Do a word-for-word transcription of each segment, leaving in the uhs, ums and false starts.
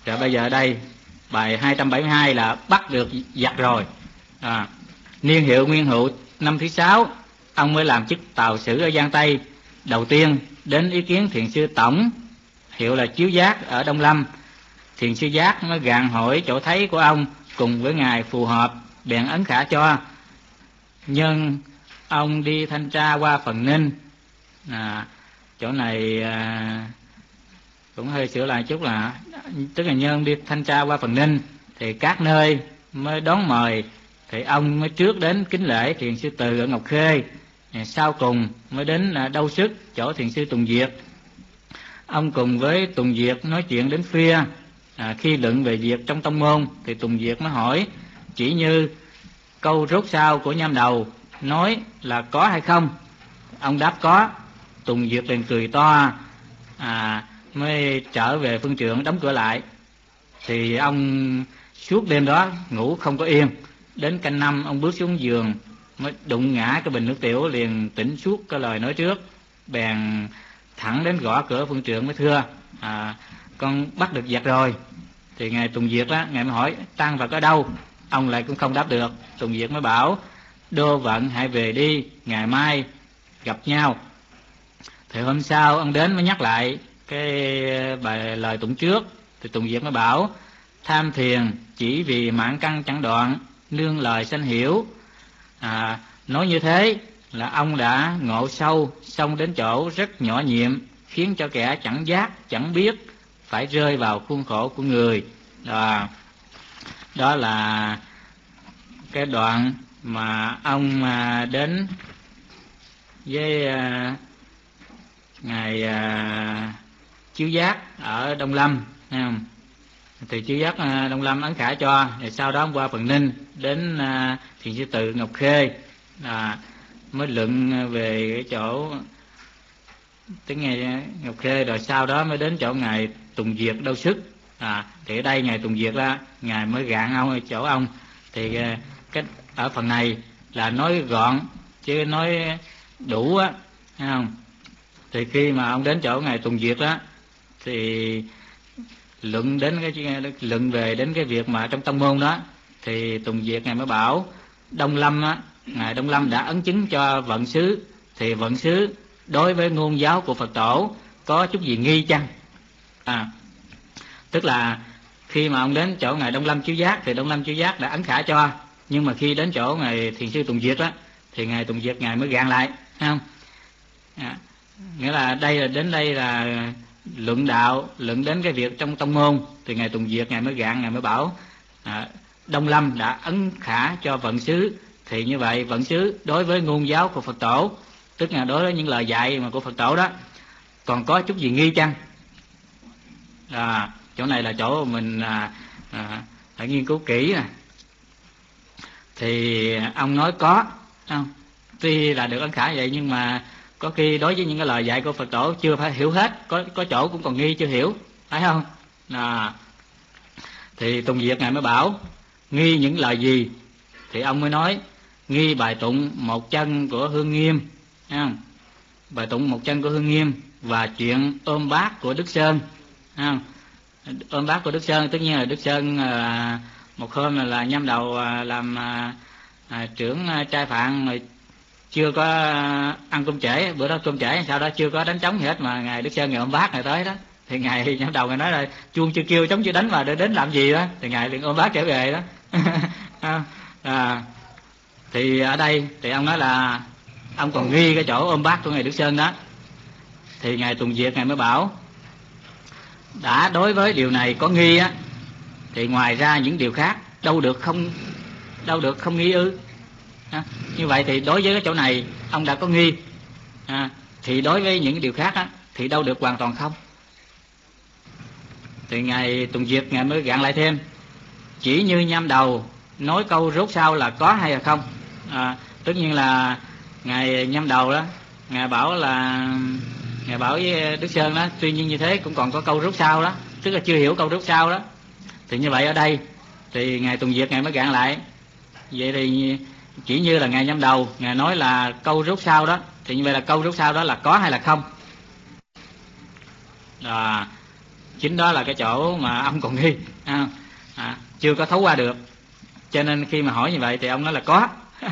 Rồi bây giờ đây bài hai trăm bảy mươi hai là bắt được giặc rồi. À, niên hiệu Nguyên Hữu năm thứ sáu, ông mới làm chức tào sử ở Giang Tây. Đầu tiên đến ý kiến thiền sư Tổng, hiệu là Chiếu Giác, ở Đông Lâm. Thiền sư Giác mới gạn hỏi chỗ thấy của ông cùng với ngài phù hợp, bèn ấn khả cho. Nhưng ông đi thanh tra qua Phần Ninh. À, chỗ này à, cũng hơi sửa lại chút là tức là nhân đi thanh tra qua Phần Ninh thì các nơi mới đón mời, thì ông mới trước đến kính lễ thiền sư Từ ở Ngọc Khê, sau cùng mới đến Đâu Sức chỗ thiền sư Tùng Diệt. Ông cùng với Tùng Diệt nói chuyện đến khuya. À, khi luận về việc trong tông môn thì Tùng Diệt mới hỏi chỉ như câu rốt sau của Nham Đầu nói là có hay không. Ông đáp có. Tùng Diệt liền cười to, à, mới trở về phương trượng đóng cửa lại. Thì ông suốt đêm đó ngủ không có yên. Đến canh năm ông bước xuống giường mới đụng ngã cái bình nước tiểu, liền tỉnh suốt cái lời nói trước. Bèn thẳng đến gõ cửa phương trượng mới thưa, à, con bắt được giặc rồi. Thì ngài Tùng Diệt á, ngài mới hỏi tang vật ở đâu. Ông lại cũng không đáp được. Tùng Diệt mới bảo Đô Vận hãy về đi, ngày mai gặp nhau. Thì hôm sau ông đến mới nhắc lại cái bài lời tụng trước. Thì Tùng Diệt mới bảo tham thiền chỉ vì mạn căn chẳng đoạn, nương lời sanh hiểu. À, nói như thế là ông đã ngộ sâu, xong đến chỗ rất nhỏ nhiệm, khiến cho kẻ chẳng giác chẳng biết phải rơi vào khuôn khổ của người. À, đó là cái đoạn mà ông đến với ngài Chiếu Giác ở Đông Lâm, thấy không? Thì Chiếu Giác Đông Lâm ấn khả cho, rồi sau đó ông qua Phần Ninh đến thiền sư Từ Ngọc Khê, à, mới luận về cái chỗ tiếng ngày Ngọc Khê, rồi sau đó mới đến chỗ ngài Tùng Diệt Đâu Sức. À, thì ở đây ngài Tùng Diệt đó, ngài mới gạn ông ở chỗ ông. Thì cái ở phần này là nói gọn chứ nói đủ á, thấy không? Thì khi mà ông đến chỗ ngài Tùng Diệt đó thì luận đến cái luận về đến cái việc mà trong tông môn đó, thì Tùng Diệt ngài mới bảo Đông Lâm á, ngài Đông Lâm đã ấn chứng cho vận xứ, thì vận xứ đối với ngôn giáo của Phật tổ có chút gì nghi chăng? À, tức là khi mà ông đến chỗ ngài Đông Lâm Chiếu Giác thì Đông Lâm Chiếu Giác đã ấn khả cho, nhưng mà khi đến chỗ ngài thiền sư Tùng Diệt đó thì ngài Tùng Diệt ngài mới gạn lại, thấy không? À, nghĩa là đây là đến đây là luận đạo, luận đến cái việc trong tông môn, thì ngài Tùng Diệt ngài mới gạn, ngài mới bảo à, Đông Lâm đã ấn khả cho vận xứ, thì như vậy vận xứ đối với ngôn giáo của Phật tổ, tức là đối với những lời dạy mà của Phật tổ đó, còn có chút gì nghi chăng? À, chỗ này là chỗ mình à, à, phải nghiên cứu kỹ nè. Thì ông nói có, không? Tuy là được ấn khả vậy nhưng mà có khi đối với những cái lời dạy của Phật tổ chưa phải hiểu hết, có có chỗ cũng còn nghi chưa hiểu, phải không? À, thì Tùng Diệt ngài mới bảo nghi những lời gì, thì ông mới nói nghi bài tụng một chân của Hương Nghiêm, thấy không? Bài tụng một chân của Hương Nghiêm và chuyện ôm bát của Đức Sơn, thấy không? Ôm bát của Đức Sơn, tất nhiên là Đức Sơn à, một hôm là, là Nhâm Đầu à, làm à, à, trưởng à, trai phạn rồi chưa có ăn cơm trễ, bữa đó cơm trễ, sau đó chưa có đánh trống gì hết, mà ngài Đức Sơn ngài ôm bát ngài tới đó, thì ngài Nhâm Đầu ngài nói là chuông chưa kêu trống chưa đánh mà đến làm gì đó, thì ngài liền ôm bát trở về đó. À, thì ở đây thì ông nói là ông còn nghi cái chỗ ôm bát của ngài Đức Sơn đó, thì ngài Tùng Diệt ngài mới bảo đã đối với điều này có nghi á, thì ngoài ra những điều khác đâu được không đâu được không nghi ư? À, như vậy thì đối với cái chỗ này ông đã có nghi, à, thì đối với những điều khác á, thì đâu được hoàn toàn không? Thì ngài Tùng Diệt ngài mới gạn lại thêm chỉ như Nhâm Đầu nói câu rốt sau là có hay là không. À, tất nhiên là ngài Nhâm Đầu đó ngài bảo là ngài bảo với Đức Sơn đó, tuy nhiên như thế cũng còn có câu rốt sau đó, tức là chưa hiểu câu rốt sau đó. Thì như vậy ở đây thì ngài Tùng Diệt ngài mới gạn lại vậy thì chỉ như là ngài Nhâm Đầu ngài nói là câu rốt sau đó, thì như vậy là câu rốt sau đó là có hay là không? À, chính đó là cái chỗ mà ông còn nghi, à, à, chưa có thấu qua được. Cho nên khi mà hỏi như vậy thì ông nói là có.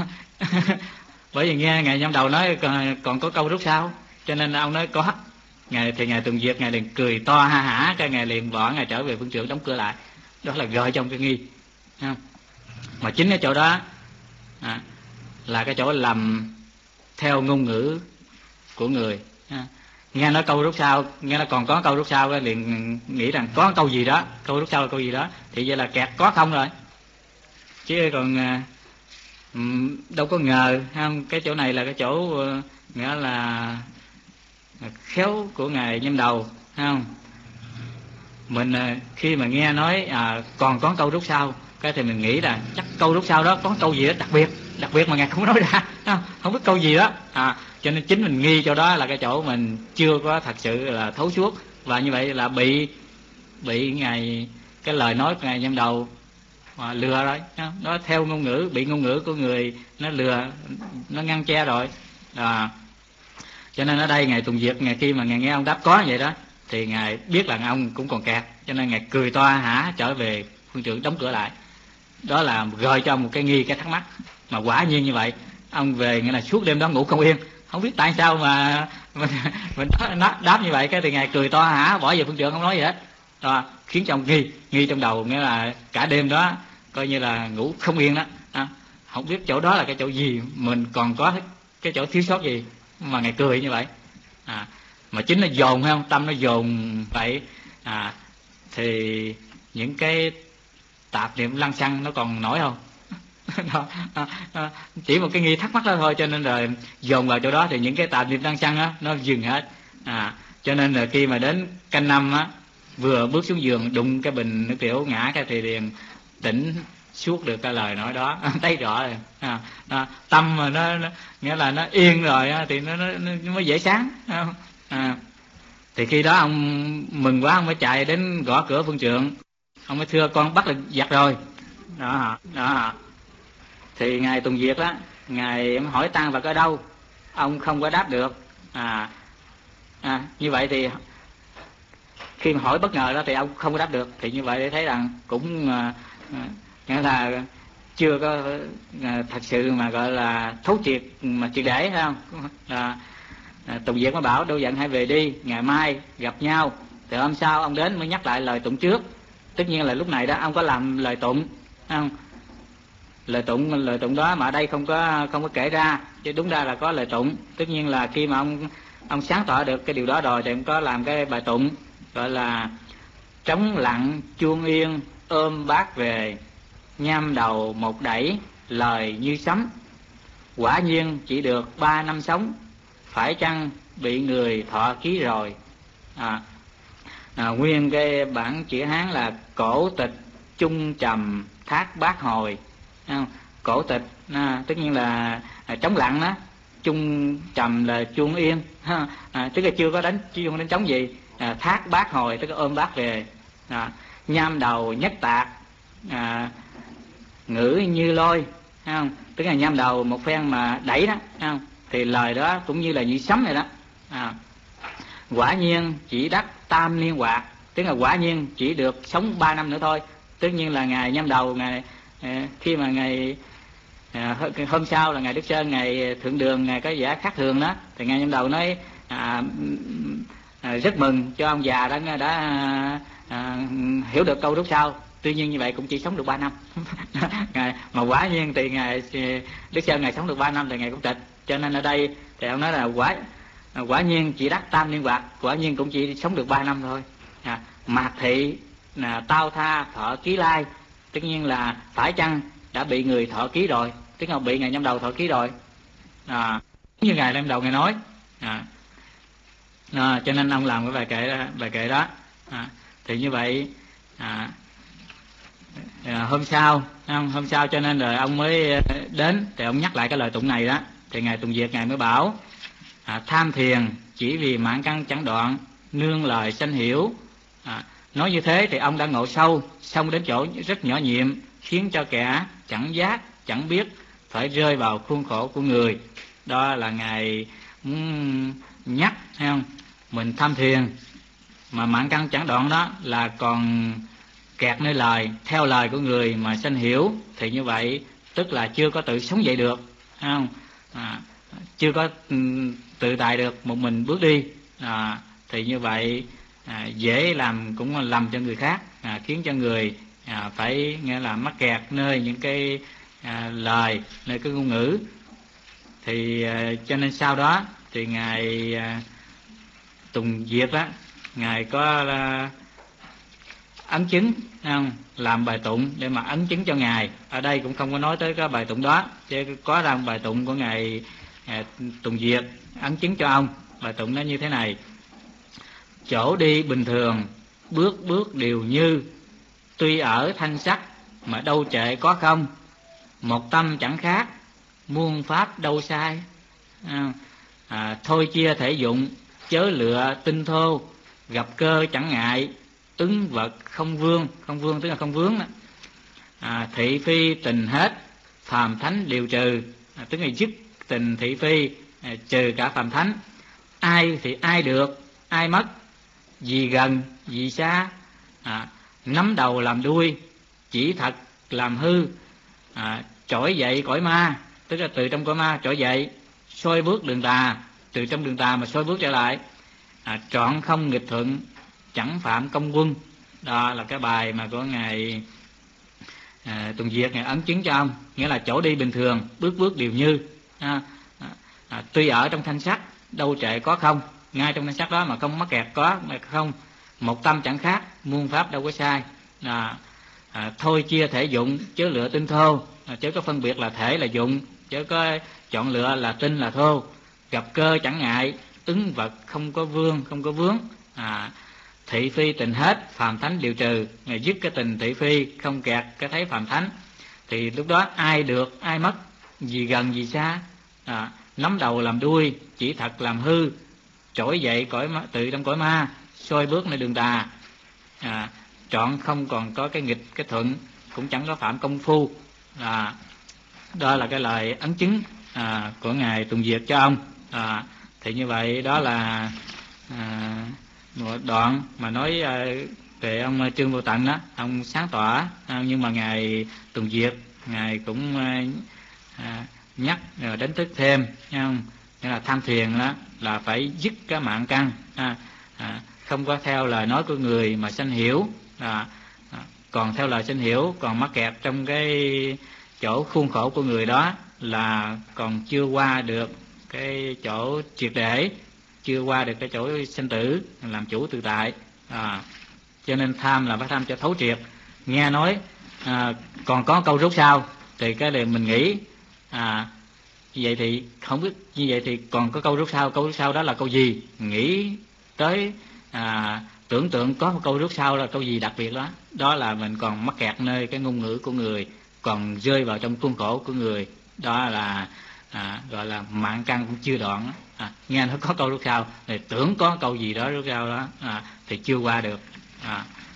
Bởi vì nghe ngài Nhâm Đầu nói còn, còn có câu rút sau, cho nên ông nói có. Ngài thì ngài Tùng Diệt ngài liền cười to ha hả, cái ngài liền bỏ ngài trở về phương trưởng đóng cửa lại. Đó là gợi trong cái nghi, không? Mà chính cái chỗ đó à, là cái chỗ lầm theo ngôn ngữ của người. À, nghe nói câu rút sau, nghe nó còn có câu rút sau, liền nghĩ rằng có câu gì đó, câu rút sau là câu gì đó, thì vậy là kẹt có không rồi, chứ còn à, đâu có ngờ, không? Cái chỗ này là cái chỗ uh, nghĩa là khéo của ngài Nhâm Đầu, không? Mình uh, khi mà nghe nói à, còn có câu rút sau, cái thì mình nghĩ là chắc câu rút sau đó có câu gì đó đặc biệt, đặc biệt mà ngài không nói ra, không, không biết câu gì đó, à, cho nên chính mình nghi chỗ đó là cái chỗ mình chưa có thật sự là thấu suốt, và như vậy là bị bị ngài cái lời nói của ngài Nhâm Đầu mà lừa rồi, nó theo ngôn ngữ, bị ngôn ngữ của người nó lừa, nó ngăn che rồi. À, cho nên ở đây ngài Tùng Diệt, ngài khi mà ngài nghe ông đáp có vậy đó, thì ngài biết là ông cũng còn kẹt, cho nên ngài cười to hả trở về phương trưởng đóng cửa lại. Đó là gợi cho ông một cái nghi, cái thắc mắc. Mà quả nhiên như vậy, ông về nghĩa là suốt đêm đó ngủ không yên, không biết tại sao mà mình, mình đáp như vậy, cái thì ngài cười to hả bỏ về phương trưởng không nói gì hết. Đó, khiến cho ông nghi, nghi trong đầu, nghĩa là cả đêm đó coi như là ngủ không yên đó, à, không biết chỗ đó là cái chỗ gì, mình còn có cái chỗ thiếu sót gì mà ngài cười như vậy. À, mà chính nó dồn, hay không, tâm nó dồn vậy, à, thì những cái tạp niệm lăng xăng nó còn nổi không? Đó, à, à, chỉ một cái nghi thắc mắc đó thôi, cho nên rồi dồn vào chỗ đó thì những cái tạp niệm lăng xăng á nó dừng hết. À, cho nên là khi mà đến canh năm á, vừa bước xuống giường đụng cái bình nước tiểu ngã cái thì liền tỉnh suốt được cái lời nói đó. Thấy rõ rồi, à, à, tâm mà nó, nó nghĩa là nó yên rồi á, thì nó, nó, nó mới dễ sáng. À, thì khi đó ông mừng quá, ông mới chạy đến gõ cửa phương trượng, ông mới thưa con bắt được giặc rồi. Đó, đó. Thì ngài Tùng Diệt đó, ngài hỏi tang vật ở đâu, ông không có đáp được. À, à, như vậy thì khi mà hỏi bất ngờ đó thì ông không có đáp được, thì như vậy để thấy rằng cũng à, nghĩa là chưa có à, thật sự mà gọi là thấu triệt mà triệt để, phải không? À, à, Tùng Diệt mới bảo đâu giận hãy về đi, ngày mai gặp nhau. Thì hôm sau ông đến mới nhắc lại lời tụng trước. Tất nhiên là lúc này đó ông có làm lời tụng, không? Lời tụng lời tụng đó mà ở đây không có không có kể ra, chứ đúng ra là có lời tụng. Tất nhiên là khi mà ông ông sáng tỏ được cái điều đó rồi thì ông có làm cái bài tụng gọi là trống lặng chuông yên ôm bát về, nham đầu một đẩy lời như sấm, quả nhiên chỉ được ba năm sống, phải chăng bị người thọ ký rồi. À, à, nguyên cái bản chữ Hán là cổ tịch chung trầm thác bát hồi. À, cổ tịch à, tất nhiên là à, trống lặng đó, chung trầm là chuông yên, à, tức là chưa có đánh chuông đánh trống gì. À, thác bát hồi tức là ôm bát về. À, nham đầu nhất tạc à, ngữ như lôi, không? Tức là nham đầu một phen mà đẩy đó, không? Thì lời đó cũng như là như sấm vậy đó. À, quả nhiên chỉ đắc tam niên hoạt, tức là quả nhiên chỉ được sống ba năm nữa thôi. Tất nhiên là ngày nhâm đầu, ngày khi mà ngày à, hôm sau là ngày Đức Sơn, ngày thượng đường, ngày có vẻ khác thường đó, thì ngày nhâm đầu nói à, à, rất mừng cho ông già đã đã à, hiểu được câu rút sau. Tuy nhiên như vậy cũng chỉ sống được ba năm. Ngày, mà quả nhiên thì ngày Đức Sơn ngày sống được ba năm thì ngày cũng tịch. Cho nên ở đây thì ông nói là quả quả nhiên chỉ đắc tam niên hoạt, quả nhiên cũng chỉ sống được ba năm thôi. À, mạt thị là tao tha thọ ký lai, tất nhiên là phải chăng đã bị người thọ ký rồi, tức là bị ngày nhâm đầu thọ ký rồi. À, như ngày nhâm đầu ngày nói. À, à, cho nên ông làm cái bài kệ đó, bài kệ đó. À, thì như vậy à, à, hôm sau không? hôm sau cho nên rồi ông mới đến thì ông nhắc lại cái lời tụng này đó. Thì ngài Tùng Diệt ngài mới bảo à, tham thiền chỉ vì mạng căn chẳng đoạn, nương lời sanh hiểu. À, nói như thế thì ông đã ngộ sâu, xong đến chỗ rất nhỏ nhiệm, khiến cho kẻ chẳng giác chẳng biết phải rơi vào khuôn khổ của người. Đó là ngài muốn nhắc, thấy không? Mình tham thiền mà mạng căn chẳng đoạn đó là còn kẹt nơi lời, theo lời của người mà sanh hiểu, thì như vậy tức là chưa có tự sống dậy được, thấy không? À, chưa có um, tự tại được một mình bước đi, à, thì như vậy à, dễ làm cũng làm cho người khác, à, khiến cho người à, phải nghĩa là mắc kẹt nơi những cái à, lời, nơi cái ngôn ngữ. Thì à, cho nên sau đó thì ngài à, Tùng Diệp á, ngài có à, ấn chứng, không? Làm bài tụng để mà ấn chứng cho ngài. Ở đây cũng không có nói tới cái bài tụng đó, chứ có ra bài tụng của ngài à, Tùng Diệp ấn chứng cho ông. Bài tụng nó như thế này: chỗ đi bình thường, bước bước đều như, tuy ở thanh sắc mà đâu trệ có không, một tâm chẳng khác, muôn pháp đâu sai. À, à, thôi chia thể dụng, chớ lựa tinh thô, gặp cơ chẳng ngại, ứng vật không vương. Không vương tức là không vướng đó. À, thị phi tình hết, phàm thánh đều trừ, à, tức là dứt tình thị phi, à, trừ cả phàm thánh. Ai thì ai được, ai mất, gì gần gì xa, à, nắm đầu làm đuôi, chỉ thật làm hư, à, trỗi dậy cõi ma, tức là từ trong cõi ma trỗi dậy, soi bước đường tà, từ trong đường tà mà soi bước trở lại, à, trọn không nghịch thuận, chẳng phạm công quân. Đó là cái bài mà của ngài à, Tùng Diệp ngài ấn chứng cho ông, nghĩa là chỗ đi bình thường, bước bước đều như, à, à, à, tuy ở trong thanh sắc đâu trệ có không, ngay trong thanh sắc đó mà không mắc kẹt có mà không, một tâm chẳng khác, muôn pháp đâu có sai. À, à, thôi chia thể dụng, chớ lựa tinh thô, à, chớ có phân biệt là thể là dụng, chớ có chọn lựa là tinh là thô, gặp cơ chẳng ngại, ứng vật không có vương, không có vướng, à, thị phi tình hết, phàm thánh đều trừ, ngày dứt cái tình thị phi, không kẹt cái thấy phàm thánh, thì lúc đó ai được ai mất, gì gần gì xa, à, nắm đầu làm đuôi, chỉ thật làm hư, trỗi dậy cõi tự trong cõi ma, soi bước nơi đường tà, à, trọn không còn có cái nghịch cái thuận, cũng chẳng có phạm công phu. À, đó là cái lời ấn chứng à, của ngài Tùng Diệp cho ông. À, thì như vậy đó là à, một đoạn mà nói à, về ông Trương Vô Tận đó, ông sáng tỏa, à, nhưng mà ngài Tùng Diệp ngài cũng à, à, nhắc rồi đánh thức thêm, thấy không? Nghĩa là tham thiền đó là phải dứt cái mạng căn, à, à, không có theo lời nói của người mà sanh hiểu, à, à, còn theo lời sanh hiểu, còn mắc kẹt trong cái chỗ khuôn khổ của người đó là còn chưa qua được cái chỗ triệt để, chưa qua được cái chỗ sinh tử làm chủ tự tại. À, cho nên tham là phải tham cho thấu triệt. Nghe nói à, còn có câu rút sau thì cái này mình nghĩ à, như vậy thì không biết như vậy thì còn có câu rút sau, câu rút sau đó là câu gì, nghĩ tới à, tưởng tượng có một câu rút sau là câu gì đặc biệt đó, đó là mình còn mắc kẹt nơi cái ngôn ngữ của người, còn rơi vào trong khuôn khổ của người, đó là à, gọi là mạng căn cũng chưa đoạn. À, nghe nó có câu rút sau thì tưởng có câu gì đó rút sau đó, à, thì chưa qua được. À,